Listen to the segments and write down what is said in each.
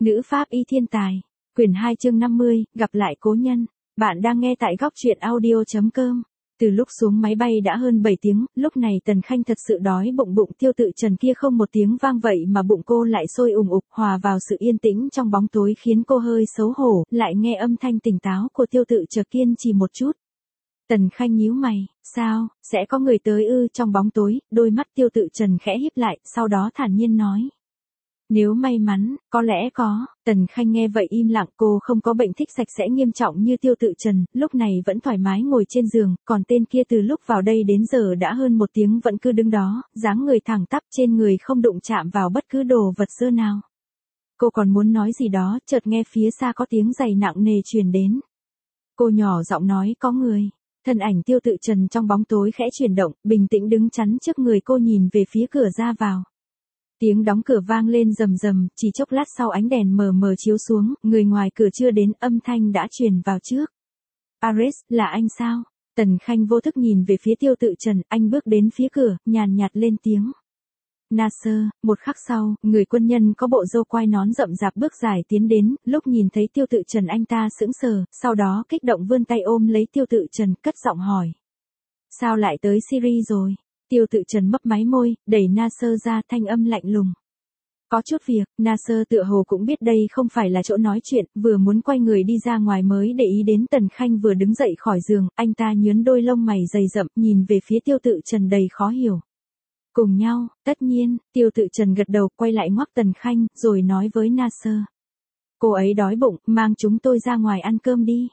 Nữ pháp y thiên tài. Quyển 2 chương 50, gặp lại cố nhân. Bạn đang nghe tại góc truyện audio.com. Từ lúc xuống máy bay đã hơn 7 tiếng, lúc này Tần Khanh thật sự đói bụng. Bụng Tiêu Tự Trần kia không một tiếng vang vậy mà bụng cô lại sôi ùng ục, hòa vào sự yên tĩnh trong bóng tối khiến cô hơi xấu hổ, lại nghe âm thanh tỉnh táo của Tiêu Tự Trần kiên trì một chút. Tần Khanh nhíu mày, sao, sẽ có người tới ư? Trong bóng tối, đôi mắt Tiêu Tự Trần khẽ híp lại, sau đó thản nhiên nói. Nếu may mắn, có lẽ có. Tần Khanh nghe vậy im lặng, cô không có bệnh thích sạch sẽ nghiêm trọng như Tiêu Tự Trần, lúc này vẫn thoải mái ngồi trên giường, còn tên kia từ lúc vào đây đến giờ đã hơn 1 tiếng vẫn cứ đứng đó, dáng người thẳng tắp, trên người không đụng chạm vào bất cứ đồ vật dơ nào. Cô còn muốn nói gì đó, chợt nghe phía xa có tiếng giày nặng nề truyền đến. Cô nhỏ giọng nói có người. Thân ảnh Tiêu Tự Trần trong bóng tối khẽ chuyển động, bình tĩnh đứng chắn trước người cô, nhìn về phía cửa ra vào. Tiếng đóng cửa vang lên rầm rầm, chỉ chốc lát sau ánh đèn mờ mờ chiếu xuống, người ngoài cửa chưa đến, âm thanh đã truyền vào trước. Ares, là anh sao? Tần Khanh vô thức nhìn về phía Tiêu Tự Trần, anh bước đến phía cửa, nhàn nhạt lên tiếng. Nasser. Một khắc sau, người quân nhân có bộ râu quai nón rậm rạp bước dài tiến đến, lúc nhìn thấy Tiêu Tự Trần anh ta sững sờ, sau đó kích động vươn tay ôm lấy Tiêu Tự Trần, cất giọng hỏi. Sao lại tới Syria rồi? Tiêu Tự Trần mấp máy môi, đẩy Nasser ra, thanh âm lạnh lùng. Có chút việc. Nasser tựa hồ cũng biết đây không phải là chỗ nói chuyện, vừa muốn quay người đi ra ngoài mới để ý đến Tần Khanh vừa đứng dậy khỏi giường, anh ta nhướng đôi lông mày dày rậm, nhìn về phía Tiêu Tự Trần đầy khó hiểu. Cùng nhau, tất nhiên. Tiêu Tự Trần gật đầu, quay lại ngoắc Tần Khanh, rồi nói với Nasser. Cô ấy đói bụng, mang chúng tôi ra ngoài ăn cơm đi.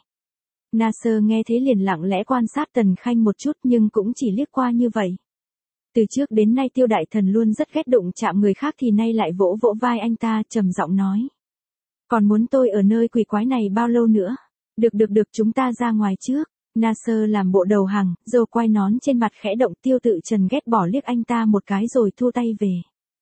Nasser nghe thế liền lặng lẽ quan sát Tần Khanh một chút, nhưng cũng chỉ liếc qua như vậy. Từ trước đến nay Tiêu đại thần luôn rất ghét đụng chạm người khác, thì nay lại vỗ vỗ vai anh ta, trầm giọng nói. Còn muốn tôi ở nơi quỷ quái này bao lâu nữa? Được, chúng ta ra ngoài trước. Nasser làm bộ đầu hàng, râu quai nón trên mặt khẽ động. Tiêu Tự Trần ghét bỏ liếc anh ta một cái rồi thu tay về.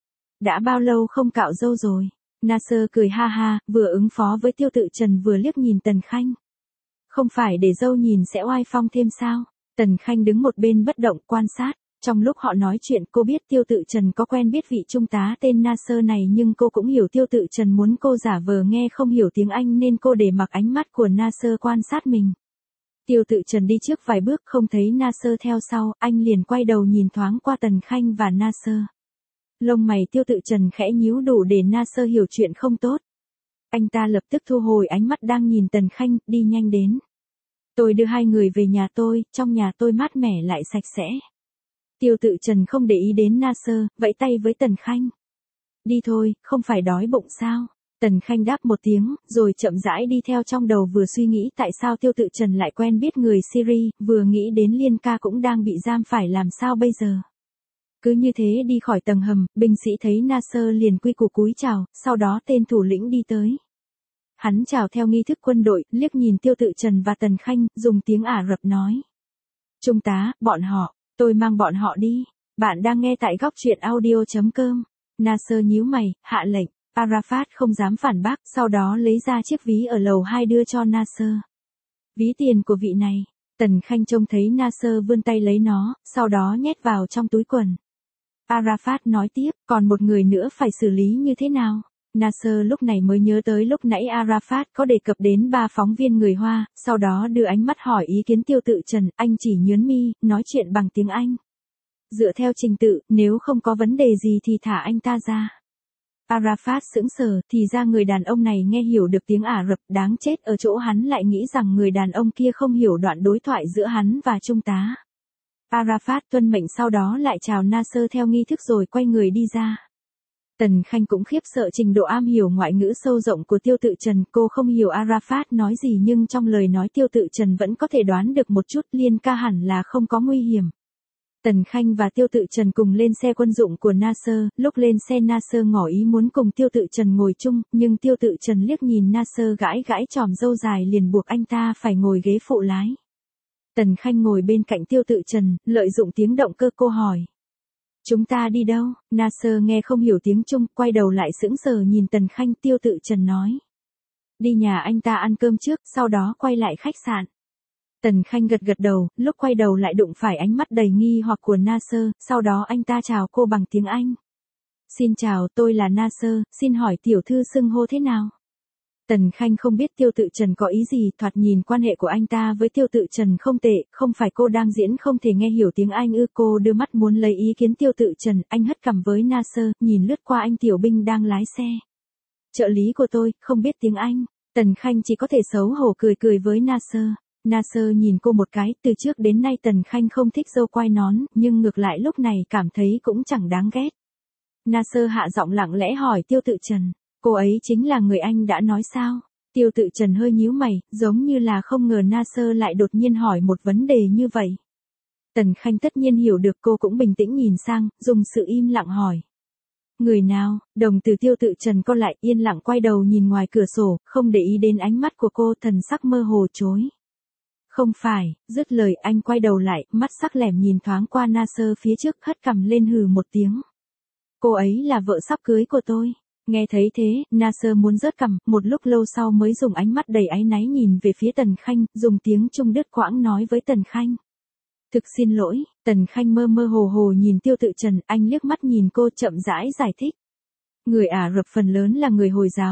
Đã bao lâu không cạo râu rồi? Nasser cười ha ha, vừa ứng phó với Tiêu Tự Trần vừa liếc nhìn Tần Khanh. Không phải để râu nhìn sẽ oai phong thêm sao? Tần Khanh đứng một bên bất động quan sát. Trong lúc họ nói chuyện, cô biết Tiêu Tự Trần có quen biết vị trung tá tên Nasser này, nhưng cô cũng hiểu Tiêu Tự Trần muốn cô giả vờ nghe không hiểu tiếng Anh nên cô để mặc ánh mắt của Nasser quan sát mình. Tiêu Tự Trần đi trước vài bước không thấy Nasser theo sau, anh liền quay đầu nhìn thoáng qua Tần Khanh và Nasser. Lông mày Tiêu Tự Trần khẽ nhíu đủ để Nasser hiểu chuyện không tốt. Anh ta lập tức thu hồi ánh mắt đang nhìn Tần Khanh, đi nhanh đến. Tôi đưa hai người về nhà tôi, trong nhà tôi mát mẻ lại sạch sẽ. Tiêu Tự Trần không để ý đến Nasser, vẫy tay với Tần Khanh. Đi thôi, không phải đói bụng sao? Tần Khanh đáp một tiếng, rồi chậm rãi đi theo, trong đầu vừa suy nghĩ tại sao Tiêu Tự Trần lại quen biết người Syria, vừa nghĩ đến Liên ca cũng đang bị giam, phải làm sao bây giờ. Cứ như thế đi khỏi tầng hầm, binh sĩ thấy Nasser liền quy củ cúi chào, sau đó tên thủ lĩnh đi tới. Hắn chào theo nghi thức quân đội, liếc nhìn Tiêu Tự Trần và Tần Khanh, dùng tiếng Ả Rập nói. Trung tá, bọn họ. Tôi mang bọn họ đi. Bạn đang nghe tại góc truyện audio.com. Nasser nhíu mày, hạ lệnh. Arafat không dám phản bác, sau đó lấy ra chiếc ví ở lầu 2 đưa cho Nasser. Ví tiền của vị này. Tần Khanh trông thấy Nasser vươn tay lấy nó, sau đó nhét vào trong túi quần. Arafat nói tiếp, còn một người nữa phải xử lý như thế nào? Nasser lúc này mới nhớ tới lúc nãy Arafat có đề cập đến 3 phóng viên người Hoa, sau đó đưa ánh mắt hỏi ý kiến Tiêu Tự Trần, anh chỉ nhướng mi, nói chuyện bằng tiếng Anh. Dựa theo trình tự, nếu không có vấn đề gì thì thả anh ta ra. Arafat sững sờ, thì ra người đàn ông này nghe hiểu được tiếng Ả Rập, đáng chết, ở chỗ hắn lại nghĩ rằng người đàn ông kia không hiểu đoạn đối thoại giữa hắn và trung tá. Arafat tuân mệnh, sau đó lại chào Nasser theo nghi thức rồi quay người đi ra. Tần Khanh cũng khiếp sợ trình độ am hiểu ngoại ngữ sâu rộng của Tiêu Tự Trần, cô không hiểu Arafat nói gì nhưng trong lời nói Tiêu Tự Trần vẫn có thể đoán được một chút, Liên ca hẳn là không có nguy hiểm. Tần Khanh và Tiêu Tự Trần cùng lên xe quân dụng của Nasser, lúc lên xe Nasser ngỏ ý muốn cùng Tiêu Tự Trần ngồi chung, nhưng Tiêu Tự Trần liếc nhìn Nasser gãi gãi chòm râu dài liền buộc anh ta phải ngồi ghế phụ lái. Tần Khanh ngồi bên cạnh Tiêu Tự Trần, lợi dụng tiếng động cơ cô hỏi. Chúng ta đi đâu? Nasser nghe không hiểu tiếng Trung, quay đầu lại sững sờ nhìn Tần Khanh. Tiêu Tự Trần nói. Đi nhà anh ta ăn cơm trước, sau đó quay lại khách sạn. Tần Khanh gật đầu, lúc quay đầu lại đụng phải ánh mắt đầy nghi hoặc của Nasser, sau đó anh ta chào cô bằng tiếng Anh. Xin chào, tôi là Nasser, xin hỏi tiểu thư xưng hô thế nào? Tần Khanh không biết Tiêu Tự Trần có ý gì, thoạt nhìn quan hệ của anh ta với Tiêu Tự Trần không tệ, không phải cô đang diễn không thể nghe hiểu tiếng Anh ư? Cô đưa mắt muốn lấy ý kiến Tiêu Tự Trần, anh hất cằm với Nasser, nhìn lướt qua anh tiểu binh đang lái xe. Trợ lý của tôi, không biết tiếng Anh. Tần Khanh chỉ có thể xấu hổ cười cười với Nasser. Nasser nhìn cô một cái, từ trước đến nay Tần Khanh không thích râu quai nón, nhưng ngược lại lúc này cảm thấy cũng chẳng đáng ghét. Nasser hạ giọng lặng lẽ hỏi Tiêu Tự Trần, cô ấy chính là người anh đã nói sao? Tiêu Tự Trần hơi nhíu mày, giống như là không ngờ Nasser lại đột nhiên hỏi một vấn đề như vậy. Tần Khanh tất nhiên hiểu được, cô cũng bình tĩnh nhìn sang, dùng sự im lặng hỏi. Người nào? Đồng tử Tiêu Tự Trần co lại, yên lặng quay đầu nhìn ngoài cửa sổ, không để ý đến ánh mắt của cô, thần sắc mơ hồ chối. Không phải, dứt lời anh quay đầu lại, mắt sắc lẻm nhìn thoáng qua Nasser phía trước, hất cằm lên hừ một tiếng. Cô ấy là vợ sắp cưới của tôi. Nghe thấy thế, Nasser muốn rớt cằm, một lúc lâu sau mới dùng ánh mắt đầy áy náy nhìn về phía Tần Khanh, dùng tiếng Trung đứt quãng nói với Tần Khanh. Thực xin lỗi, Tần Khanh mơ mơ hồ hồ nhìn Tiêu Tự Trần, anh liếc mắt nhìn cô chậm rãi giải thích. Người Ả Rập phần lớn là người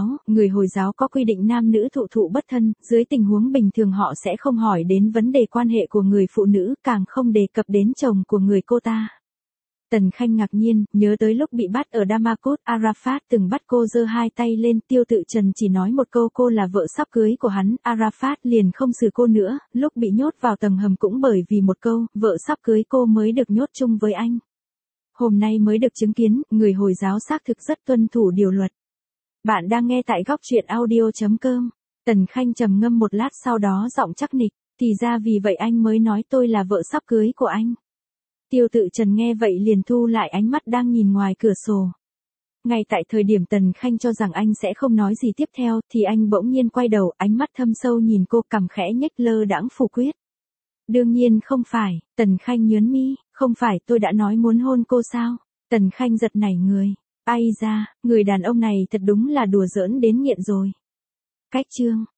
Hồi giáo có quy định nam nữ thụ thụ bất thân, dưới tình huống bình thường họ sẽ không hỏi đến vấn đề quan hệ của người phụ nữ, càng không đề cập đến chồng của người cô ta. Tần Khanh ngạc nhiên, nhớ tới lúc bị bắt ở Damascus, Arafat từng bắt cô giơ hai tay lên, Tiêu Tự Trần chỉ nói một câu cô là vợ sắp cưới của hắn, Arafat liền không xử cô nữa, lúc bị nhốt vào tầng hầm cũng bởi vì một câu, vợ sắp cưới cô mới được nhốt chung với anh. Hôm nay mới được chứng kiến, người Hồi giáo xác thực rất tuân thủ điều luật. Bạn đang nghe tại góc truyện audio.com. Tần Khanh trầm ngâm một lát sau đó giọng chắc nịch, thì ra vì vậy anh mới nói tôi là vợ sắp cưới của anh. Tiêu Tự Trần nghe vậy liền thu lại ánh mắt đang nhìn ngoài cửa sổ. Ngay tại thời điểm Tần Khanh cho rằng anh sẽ không nói gì tiếp theo, thì anh bỗng nhiên quay đầu, ánh mắt thâm sâu nhìn cô, cằm khẽ nhếch lơ đãng phủ quyết. Đương nhiên không phải, Tần Khanh nhớn mi, không phải tôi đã nói muốn hôn cô sao? Tần Khanh giật nảy người. Ai ra, người đàn ông này thật đúng là đùa giỡn đến nghiện rồi. Cách chương.